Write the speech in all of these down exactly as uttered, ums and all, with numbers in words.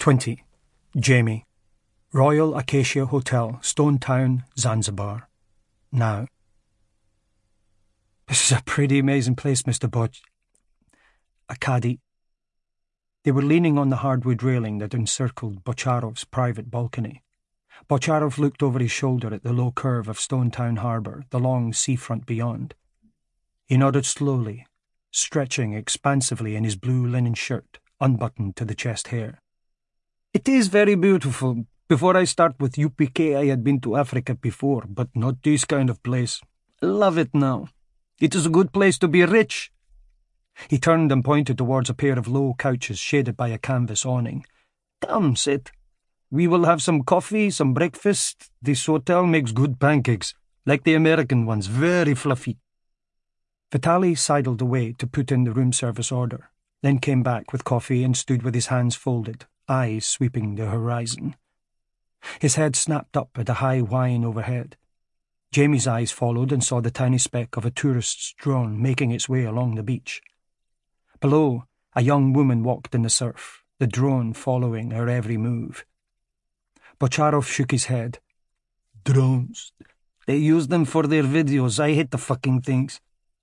twenty. Jamie. Royal Acacia Hotel, Stone Town, Zanzibar. Now. This is a pretty amazing place, Mister Boch... Akkadi. They were leaning on the hardwood railing that encircled Bocharov's private balcony. Bocharov looked over his shoulder at the low curve of Stone Town harbour, the long seafront beyond. He nodded slowly, stretching expansively in his blue linen shirt, unbuttoned to the chest hair. "It is very beautiful. Before I start with U P K, I had been to Africa before, but not this kind of place. I love it now. It is a good place to be rich." He turned and pointed towards a pair of low couches shaded by a canvas awning. "Come, sit. We will have some coffee, some breakfast. This hotel makes good pancakes, like the American ones, very fluffy." Vitaly sidled away to put in the room service order, then came back with coffee and stood with his hands folded, eyes sweeping the horizon. His head snapped up at a high whine overhead. Jamie's eyes followed and saw the tiny speck of a tourist's drone making its way along the beach. Below, a young woman walked in the surf, the drone following her every move. Bocharov shook his head. "Drones. They use them for their videos. I hate the fucking things."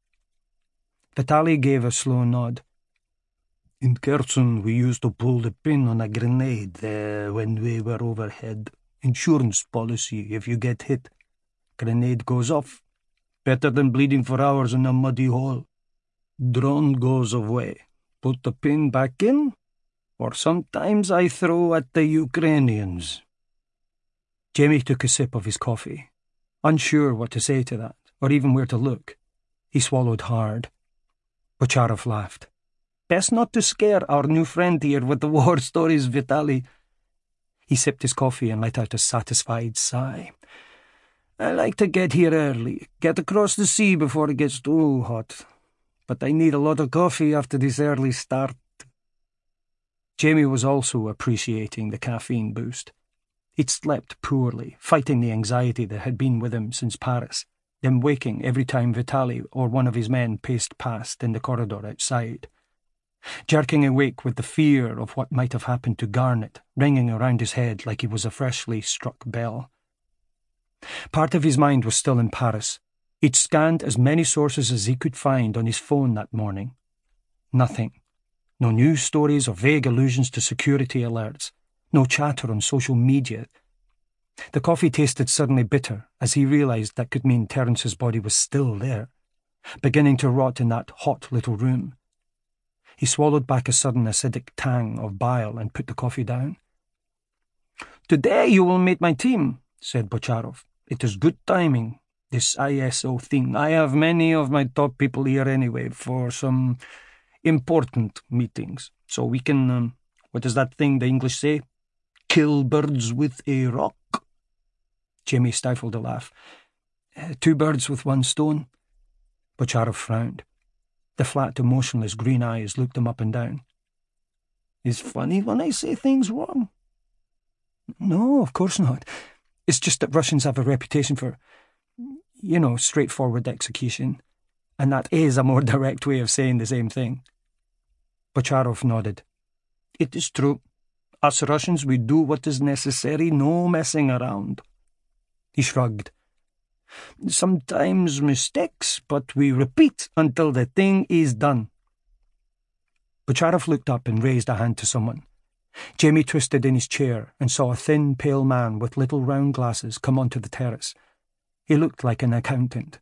Vitaly gave a slow nod. "In Kherson, we used to pull the pin on a grenade uh, when we were overhead. Insurance policy, if you get hit. Grenade goes off. Better than bleeding for hours in a muddy hole. Drone goes away. Put the pin back in, or sometimes I throw at the Ukrainians." Jamie took a sip of his coffee, unsure what to say to that, or even where to look. He swallowed hard. Bocharov laughed. "Best not to scare our new friend here with the war stories, Vitaly." He sipped his coffee and let out a satisfied sigh. "I like to get here early, get across the sea before it gets too hot. But I need a lot of coffee after this early start." Jamie was also appreciating the caffeine boost. He'd slept poorly, fighting the anxiety that had been with him since Paris, then waking every time Vitaly or one of his men paced past in the corridor outside. Jerking awake with the fear of what might have happened to Garnet ringing around his head like he was a freshly struck bell. Part of his mind was still in Paris. He'd scanned as many sources as he could find on his phone that morning. Nothing. No news stories or vague allusions to security alerts. No chatter on social media. The coffee tasted suddenly bitter as he realised that could mean Terence's body was still there, beginning to rot in that hot little room. He swallowed back a sudden acidic tang of bile and put the coffee down. "Today you will meet my team," said Bocharov. "It is good timing, this I S O thing. I have many of my top people here anyway for some important meetings. So we can, um, what is that thing the English say? Kill birds with a rock." Jamie stifled a laugh. Uh, two birds with one stone. Bocharov frowned. The flat, emotionless green eyes looked him up and down. "It's funny when I say things wrong." "No, of course not. It's just that Russians have a reputation for, you know, straightforward execution, and that is a more direct way of saying the same thing." Bocharov nodded. "It is true. Us Russians, we do what is necessary, no messing around." He shrugged. "Sometimes mistakes, but we repeat until the thing is done." Bocharov looked up and raised a hand to someone. Jamie twisted in his chair and saw a thin, pale man with little round glasses come onto the terrace. He looked like an accountant.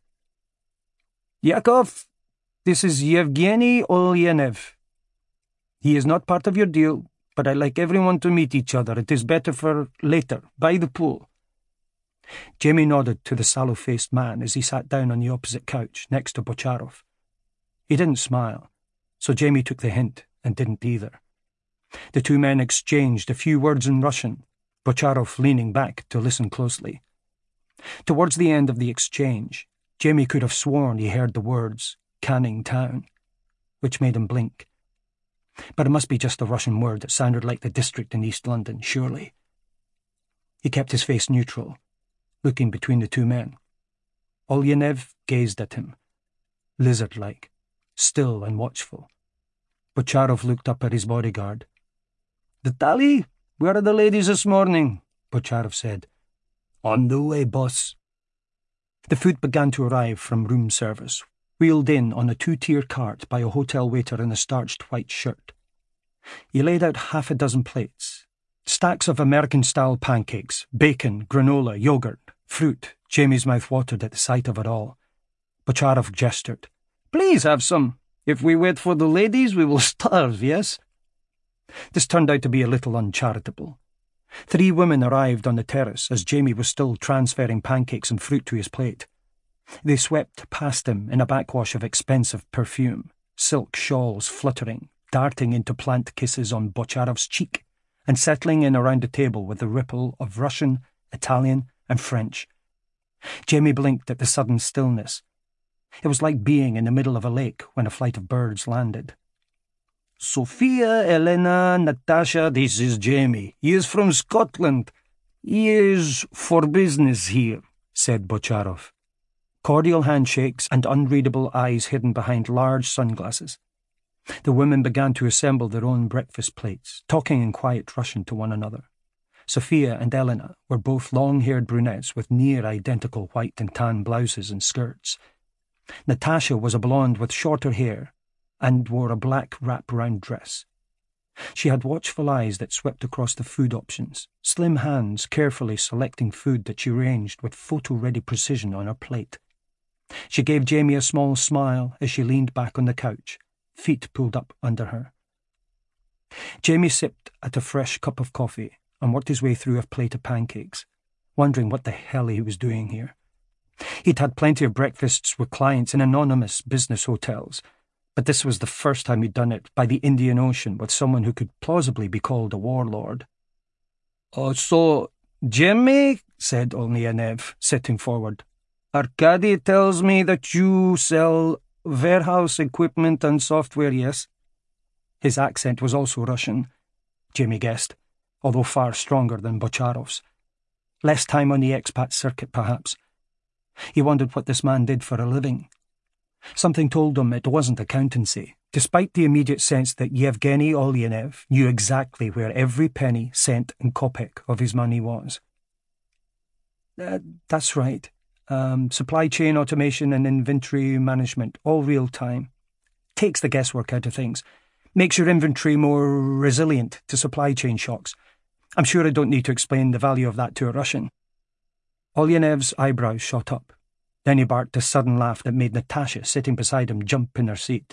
"Yakov, this is Yevgeny Olyenev. He is not part of your deal, but I like everyone to meet each other. It is better for later, by the pool." Jamie nodded to the sallow-faced man as he sat down on the opposite couch next to Bocharov. He didn't smile, so Jamie took the hint and didn't either. The two men exchanged a few words in Russian, Bocharov leaning back to listen closely. Towards the end of the exchange, Jamie could have sworn he heard the words, "Canning Town," which made him blink. But it must be just a Russian word that sounded like the district in East London, surely. He kept his face neutral, looking between the two men. Olyenev gazed at him, lizard-like, still and watchful. Bocharov looked up at his bodyguard. "Vitaly, Where are the ladies this morning? Bocharov said. On the way, boss. The food began to arrive from room service, wheeled in on a two-tier cart by a hotel waiter in a starched white shirt. He laid out half a dozen plates. Stacks of American-style pancakes, bacon, granola, yogurt, fruit. Jamie's mouth watered at the sight of it all. Bocharov gestured. Please have some. If we wait for the ladies, we will starve, yes? This turned out to be a little uncharitable. Three women arrived on the terrace as Jamie was still transferring pancakes and fruit to his plate. They swept past him in a backwash of expensive perfume, silk shawls fluttering, darting into plant kisses on Bocharov's cheek, and settling in around the table with a ripple of Russian, Italian, and French. Jamie blinked at the sudden stillness. It was like being in the middle of a lake when a flight of birds landed. Sophia, Elena, Natasha, this is Jamie. He is from Scotland. He is for business here, said Bocharov. Cordial handshakes and unreadable eyes hidden behind large sunglasses. The women began to assemble their own breakfast plates, talking in quiet Russian to one another. Sophia and Elena were both long-haired brunettes with near-identical white and tan blouses and skirts. Natasha was a blonde with shorter hair and wore a black wrap-round dress. She had watchful eyes that swept across the food options, slim hands carefully selecting food that she arranged with photo-ready precision on her plate. She gave Jamie a small smile as she leaned back on the couch, feet pulled up under her. Jamie sipped at a fresh cup of coffee and worked his way through a plate of pancakes, wondering what the hell he was doing here. He'd had plenty of breakfasts with clients in anonymous business hotels, but this was the first time he'd done it by the Indian Ocean with someone who could plausibly be called a warlord. Oh, so, Jimmy, said Olnianev, sitting forward, Arkady tells me that you sell warehouse equipment and software, yes? His accent was also Russian, Jamie guessed, although far stronger than Bocharov's. Less time on the expat circuit, perhaps. He wondered what this man did for a living. Something told him it wasn't accountancy, despite the immediate sense that Yevgeny Olyanev knew exactly where every penny, cent and kopeck of his money was. Uh, that's right. Um, supply chain automation and inventory management, all real time. Takes the guesswork out of things. Makes your inventory more resilient to supply chain shocks. I'm sure I don't need to explain the value of that to a Russian. Olyanev's eyebrows shot up. Then he barked a sudden laugh that made Natasha, sitting beside him, jump in her seat.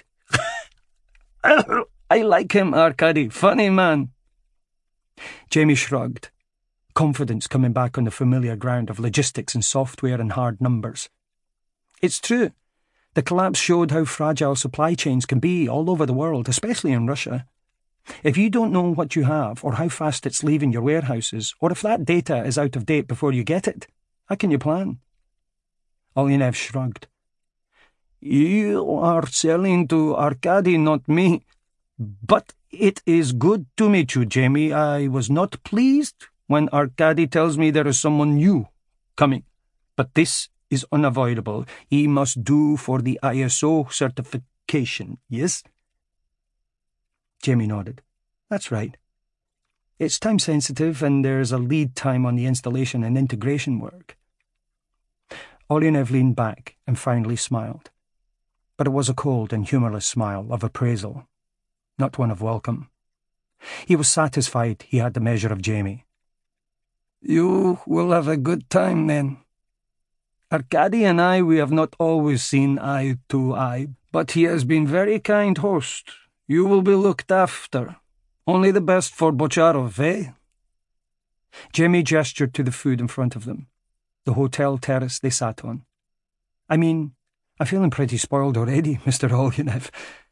I like him, Arkady. Funny man. Jamie shrugged, confidence coming back on the familiar ground of logistics and software and hard numbers. It's true. The collapse showed how fragile supply chains can be all over the world, especially in Russia. If you don't know what you have, or how fast it's leaving your warehouses, or if that data is out of date before you get it, how can you plan? Olyanev shrugged. You are selling to Arkady, not me. But it is good to meet you, Jamie. I was not pleased when Arkady tells me there is someone new coming. But this is unavoidable. He must do for the I S O certification, yes? Jamie nodded. That's right. It's time-sensitive and there's a lead time on the installation and integration work. Olyanev leaned back and finally smiled. But it was a cold and humourless smile of appraisal, not one of welcome. He was satisfied he had the measure of Jamie. You will have a good time, then. Arkady and I, we have not always seen eye to eye, but he has been very kind host. You will be looked after. Only the best for Bocharov, eh? Jamie gestured to the food in front of them, the hotel terrace they sat on. I mean, I'm feeling pretty spoiled already, Mister Olyanev.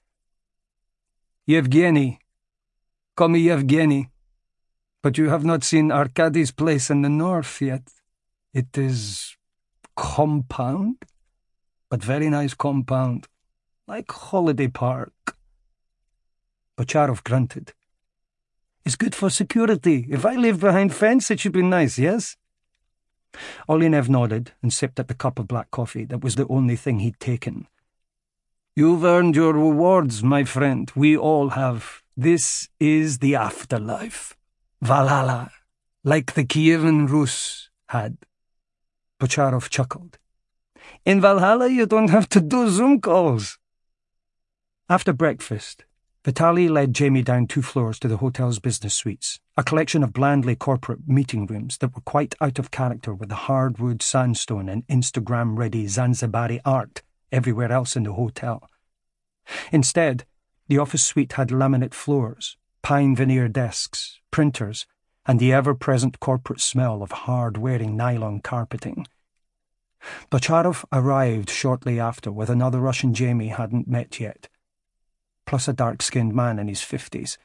Yevgeny. Call me Yevgeny. But you have not seen Arkady's place in the north yet. It is compound, but very nice compound, like holiday park. Bocharov grunted. It's good for security. If I lived behind fence, it should be nice, yes? Olyanev nodded and sipped at the cup of black coffee that was the only thing he'd taken. You've earned your rewards, my friend. We all have. This is the afterlife. Valhalla, like the Kievan Rus had. Bocharov chuckled. In Valhalla you don't have to do Zoom calls. After breakfast, Vitaly led Jamie down two floors to the hotel's business suites, a collection of blandly corporate meeting rooms that were quite out of character with the hardwood, sandstone and Instagram-ready Zanzibari art everywhere else in the hotel. Instead, the office suite had laminate floors, pine veneer desks, printers, and the ever-present corporate smell of hard-wearing nylon carpeting. Bocharov arrived shortly after with another Russian Jamie hadn't met yet, plus a dark-skinned man in his fifties.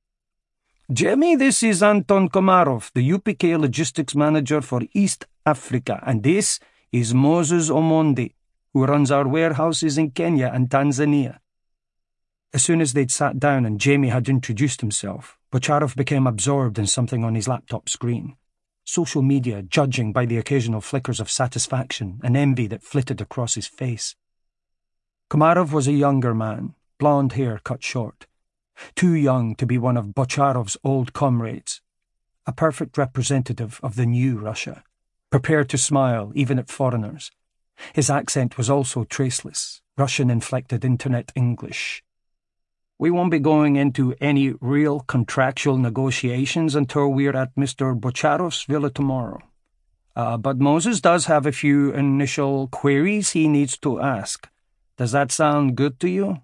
Jamie, this is Anton Komarov, the U P K logistics manager for East Africa, and this is Moses Omondi, who runs our warehouses in Kenya and Tanzania. As soon as they'd sat down and Jamie had introduced himself, Bocharov became absorbed in something on his laptop screen. Social media, judging by the occasional flickers of satisfaction and envy that flitted across his face. Komarov was a younger man, blonde hair cut short, too young to be one of Bocharov's old comrades, a perfect representative of the new Russia, prepared to smile even at foreigners. His accent was also traceless, Russian-inflected internet English. We won't be going into any real contractual negotiations until we're at Mister Bocharov's villa tomorrow. Uh, but Moses does have a few initial queries he needs to ask. Does that sound good to you?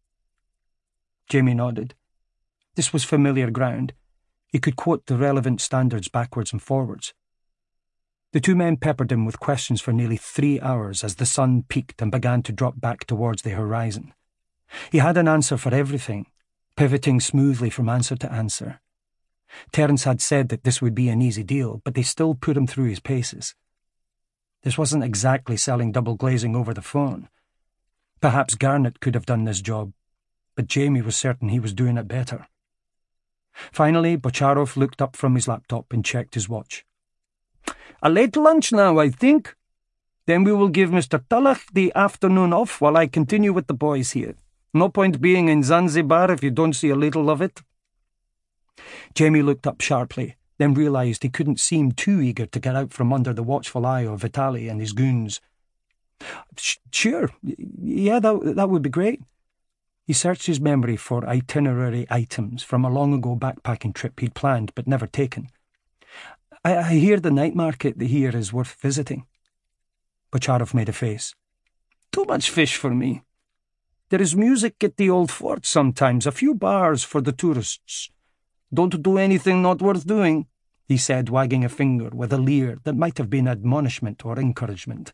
Jamie nodded. This was familiar ground. He could quote the relevant standards backwards and forwards. The two men peppered him with questions for nearly three hours as the sun peaked and began to drop back towards the horizon. He had an answer for everything, pivoting smoothly from answer to answer. Terence had said that this would be an easy deal, but they still put him through his paces. This wasn't exactly selling double glazing over the phone. Perhaps Garnett could have done this job, but Jamie was certain he was doing it better. Finally, Bocharov looked up from his laptop and checked his watch. A late lunch now, I think. Then we will give Mister Talach the afternoon off while I continue with the boys here. No point being in Zanzibar if you don't see a little of it. Jamie looked up sharply, then realised he couldn't seem too eager to get out from under the watchful eye of Vitaly and his goons. Sure, yeah, that, that would be great. He searched his memory for itinerary items from a long-ago backpacking trip he'd planned but never taken. I, I hear the night market here is worth visiting. Bocharov made a face. Too much fish for me. There is music at the old fort sometimes, a few bars for the tourists. Don't do anything not worth doing, he said, wagging a finger with a leer that might have been admonishment or encouragement.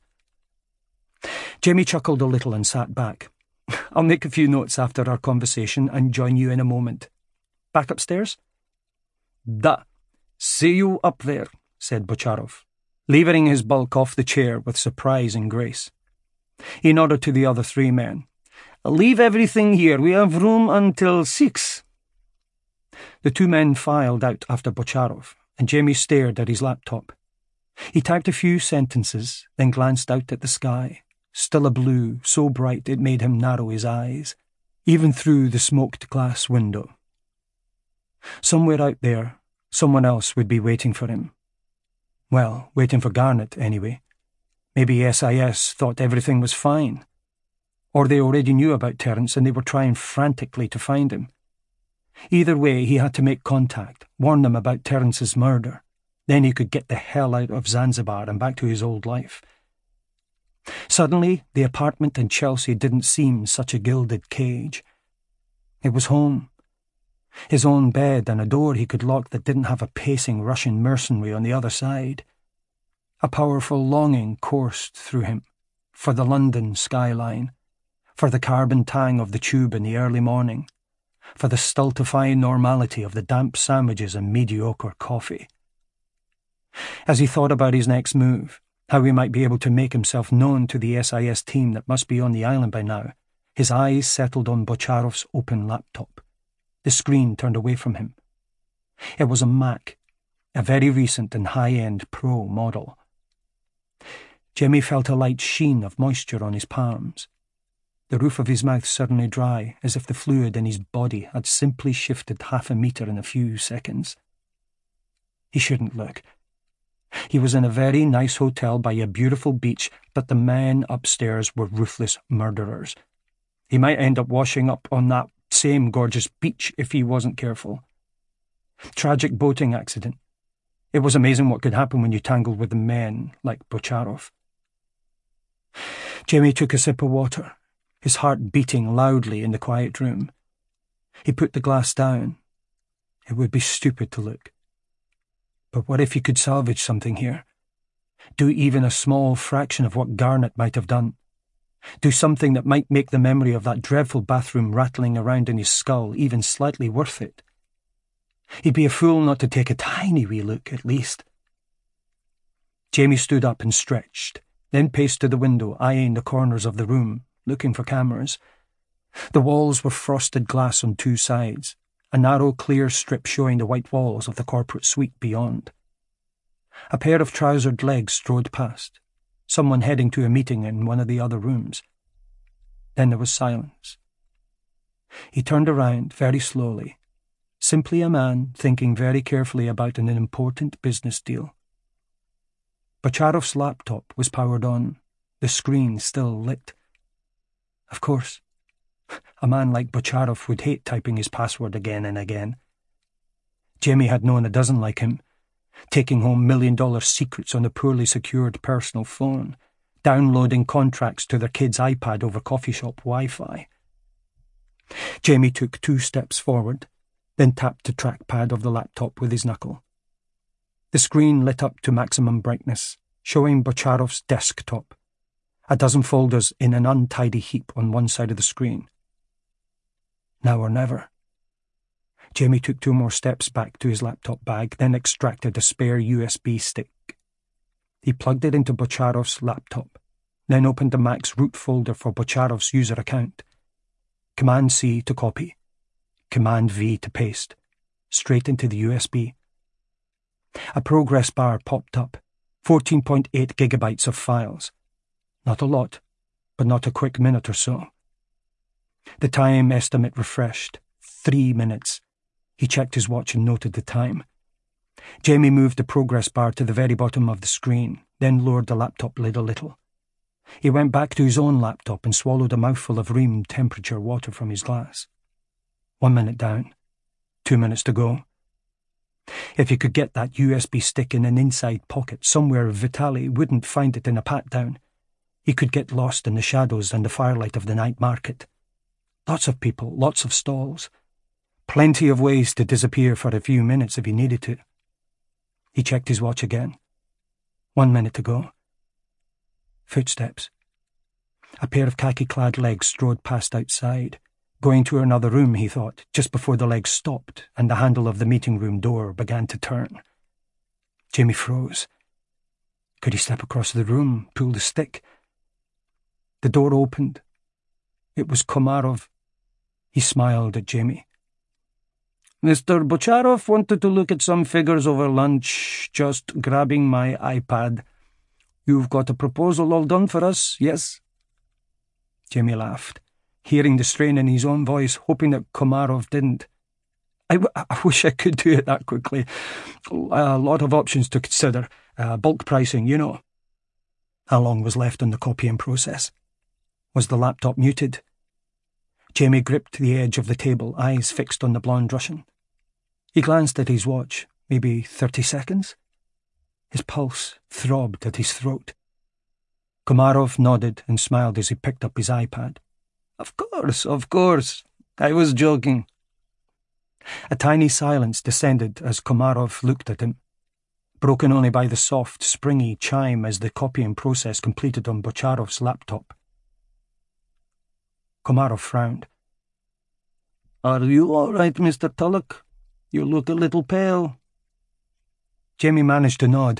Jamie chuckled a little and sat back. I'll make a few notes after our conversation and join you in a moment. Back upstairs? Da. See you up there, said Bocharov, levering his bulk off the chair with surprising grace. He nodded to the other three men. Leave everything here. We have room until six. The two men filed out after Bocharov, and Jamie stared at his laptop. He typed a few sentences, then glanced out at the sky, still a blue, so bright it made him narrow his eyes, even through the smoked glass window. Somewhere out there, someone else would be waiting for him. Well, waiting for Garnett, anyway. Maybe S I S thought everything was fine. Or they already knew about Terence and they were trying frantically to find him. Either way, he had to make contact, warn them about Terence's murder. Then he could get the hell out of Zanzibar and back to his old life. Suddenly, the apartment in Chelsea didn't seem such a gilded cage. It was home. His own bed and a door he could lock that didn't have a pacing Russian mercenary on the other side. A powerful longing coursed through him, for the London skyline, for the carbon tang of the tube in the early morning, for the stultifying normality of the damp sandwiches and mediocre coffee. As he thought about his next move, how he might be able to make himself known to the S I S team that must be on the island by now, his eyes settled on Bocharov's open laptop. The screen turned away from him. It was a Mac, a very recent and high-end Pro model. Jamie felt a light sheen of moisture on his palms. The roof of his mouth suddenly dry, as if the fluid in his body had simply shifted half a metre in a few seconds. He shouldn't look. He was in a very nice hotel by a beautiful beach, but the men upstairs were ruthless murderers. He might end up washing up on that same gorgeous beach if he wasn't careful. Tragic boating accident. It was amazing what could happen when you tangled with the men like Bocharov. Jamie took a sip of water, his heart beating loudly in the quiet room. He put the glass down. It would be stupid to look. But what if he could salvage something here? Do even a small fraction of what Garnett might have done. Do something that might make the memory of that dreadful bathroom rattling around in his skull even slightly worth it. He'd be a fool not to take a tiny wee look, at least. Jamie stood up and stretched, then paced to the window, eyeing the corners of the room, looking for cameras. The walls were frosted glass on two sides, a narrow clear strip showing the white walls of the corporate suite beyond. A pair of trousered legs strode past, someone heading to a meeting in one of the other rooms. Then there was silence. He turned around very slowly, simply a man thinking very carefully about an important business deal. Bocharov's laptop was powered on, the screen still lit. Of course, a man like Bocharov would hate typing his password again and again. Jamie had known a dozen like him, taking home million-dollar secrets on a poorly secured personal phone, downloading contracts to their kid's iPad over coffee shop Wi-Fi. Jamie took two steps forward, then tapped the trackpad of the laptop with his knuckle. The screen lit up to maximum brightness, showing Bocharov's desktop, a dozen folders in an untidy heap on one side of the screen. Now or never. Jamie took two more steps back to his laptop bag, then extracted a spare U S B stick. He plugged it into Bocharov's laptop, then opened the Mac's root folder for Bocharov's user account. Command-C to copy, Command-V to paste, straight into the U S B. A progress bar popped up, fourteen point eight gigabytes of files. Not a lot, but not a quick minute or so. The time estimate refreshed. Three minutes. He checked his watch and noted the time. Jamie moved the progress bar to the very bottom of the screen, then lowered the laptop lid a little. He went back to his own laptop and swallowed a mouthful of room temperature water from his glass. One minute down. Two minutes to go. If he could get that U S B stick in an inside pocket somewhere Vitaly wouldn't find it in a pat-down, he could get lost in the shadows and the firelight of the night market. Lots of people, lots of stalls. Plenty of ways to disappear for a few minutes if he needed to. He checked his watch again. One minute to go. Footsteps. A pair of khaki-clad legs strode past outside, going to another room, he thought, just before the legs stopped and the handle of the meeting room door began to turn. Jamie froze. Could he step across the room, pull the stick? The door opened. It was Komarov. He smiled at Jamie. Mister Bocharov wanted to look at some figures over lunch, just grabbing my iPad. You've got a proposal all done for us, yes? Jamie laughed, hearing the strain in his own voice, hoping that Komarov didn't. I, w- I wish I could do it that quickly. A lot of options to consider. Uh, bulk pricing, you know. How long was left on the copying process? Was the laptop muted? Jamie gripped the edge of the table, eyes fixed on the blonde Russian. He glanced at his watch. Maybe thirty seconds? His pulse throbbed at his throat. Komarov nodded and smiled as he picked up his iPad. Of course, of course. I was joking. A tiny silence descended as Komarov looked at him, broken only by the soft, springy chime as the copying process completed on Bocharov's laptop. Komarov frowned. Are you all right, Mister Tulloch? You look a little pale. Jamie managed to nod.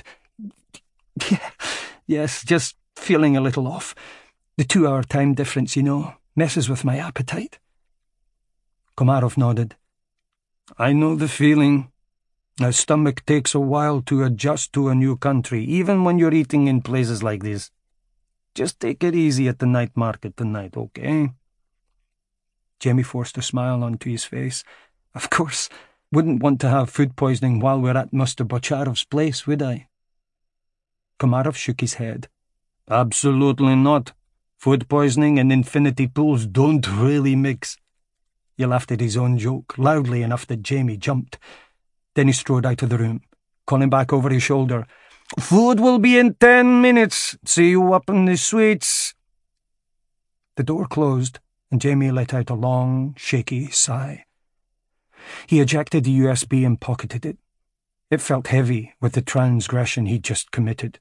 Yes, just feeling a little off. The two-hour time difference, you know, messes with my appetite. Komarov nodded. I know the feeling. My stomach takes a while to adjust to a new country, even when you're eating in places like this. Just take it easy at the night market tonight, okay? Jamie forced a smile onto his face. Of course. Wouldn't want to have food poisoning while we're at Mister Bocharov's place, would I?" Komarov shook his head. "Absolutely not. Food poisoning and infinity pools don't really mix." He laughed at his own joke, loudly enough that Jamie jumped. Then he strode out of the room, calling back over his shoulder, "Food will be in ten minutes. See you up in the suites." The door closed, and Jamie let out a long, shaky sigh. He ejected the U S B and pocketed it. It felt heavy with the transgression he'd just committed.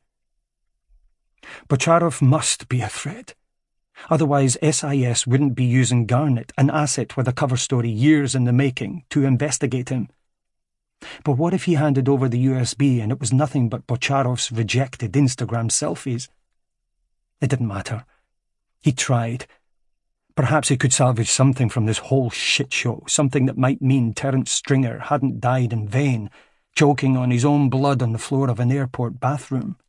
Bocharov must be a threat. Otherwise, S I S wouldn't be using Garnet, an asset with a cover story years in the making, to investigate him. But what if he handed over the U S B and it was nothing but Bocharov's rejected Instagram selfies? It didn't matter. He tried. Perhaps he could salvage something from this whole shit show, something that might mean Terence Stringer hadn't died in vain, choking on his own blood on the floor of an airport bathroom.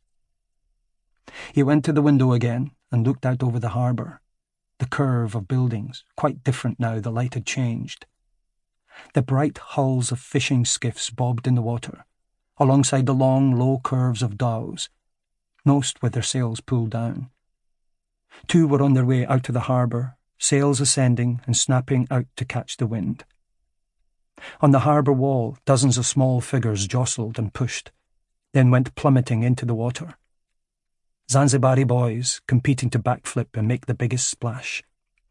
He went to the window again and looked out over the harbour, the curve of buildings, quite different now the light had changed. The bright hulls of fishing skiffs bobbed in the water, alongside the long, low curves of dhows, most with their sails pulled down. Two were on their way out to the harbour, sails ascending and snapping out to catch the wind. On the harbour wall, dozens of small figures jostled and pushed, then went plummeting into the water. Zanzibari boys competing to backflip and make the biggest splash.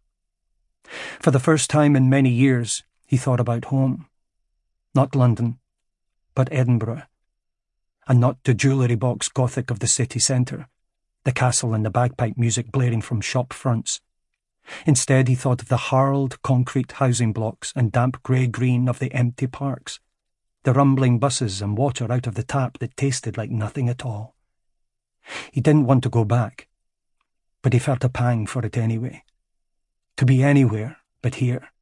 For the first time in many years, he thought about home. Not London, but Edinburgh. And not the jewellery box Gothic of the city centre, the castle and the bagpipe music blaring from shop fronts. Instead, he thought of the harled concrete housing blocks and damp grey-green of the empty parks, the rumbling buses and water out of the tap that tasted like nothing at all. He didn't want to go back, but he felt a pang for it anyway. To be anywhere but here.